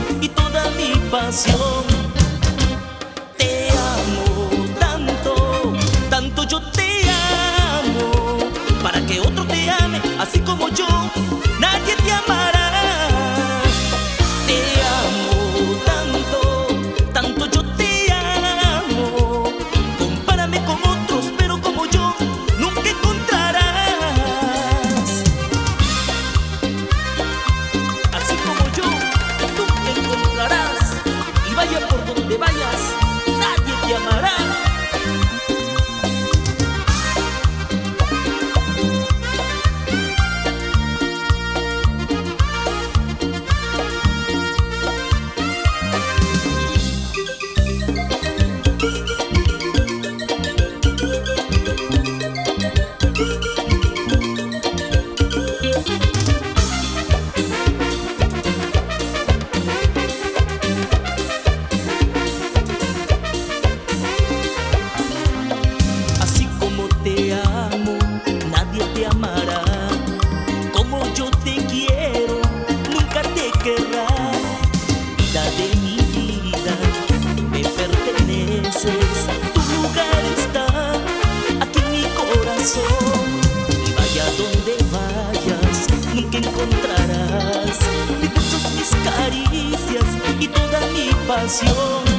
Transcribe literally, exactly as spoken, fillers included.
y toda mi pasión. Te amo tanto, tanto yo te amo. Para que otro te ame así como yo, nadie te amará. Te amo tanto, tanto yo te amo. Compárame con otros, pero como yo nunca encontrarás. Así como yo nunca encontrarás. Y vaya por donde vayas, nadie te amará. Así como te amo, nadie te amará. Como yo te quiero, nunca te querrá. Vida de mi vida, me perteneces. Tu lugar está aquí en mi corazón. Y vaya donde vayas, nunca encontrarás mis besos, mis caricias y toda mi pasión.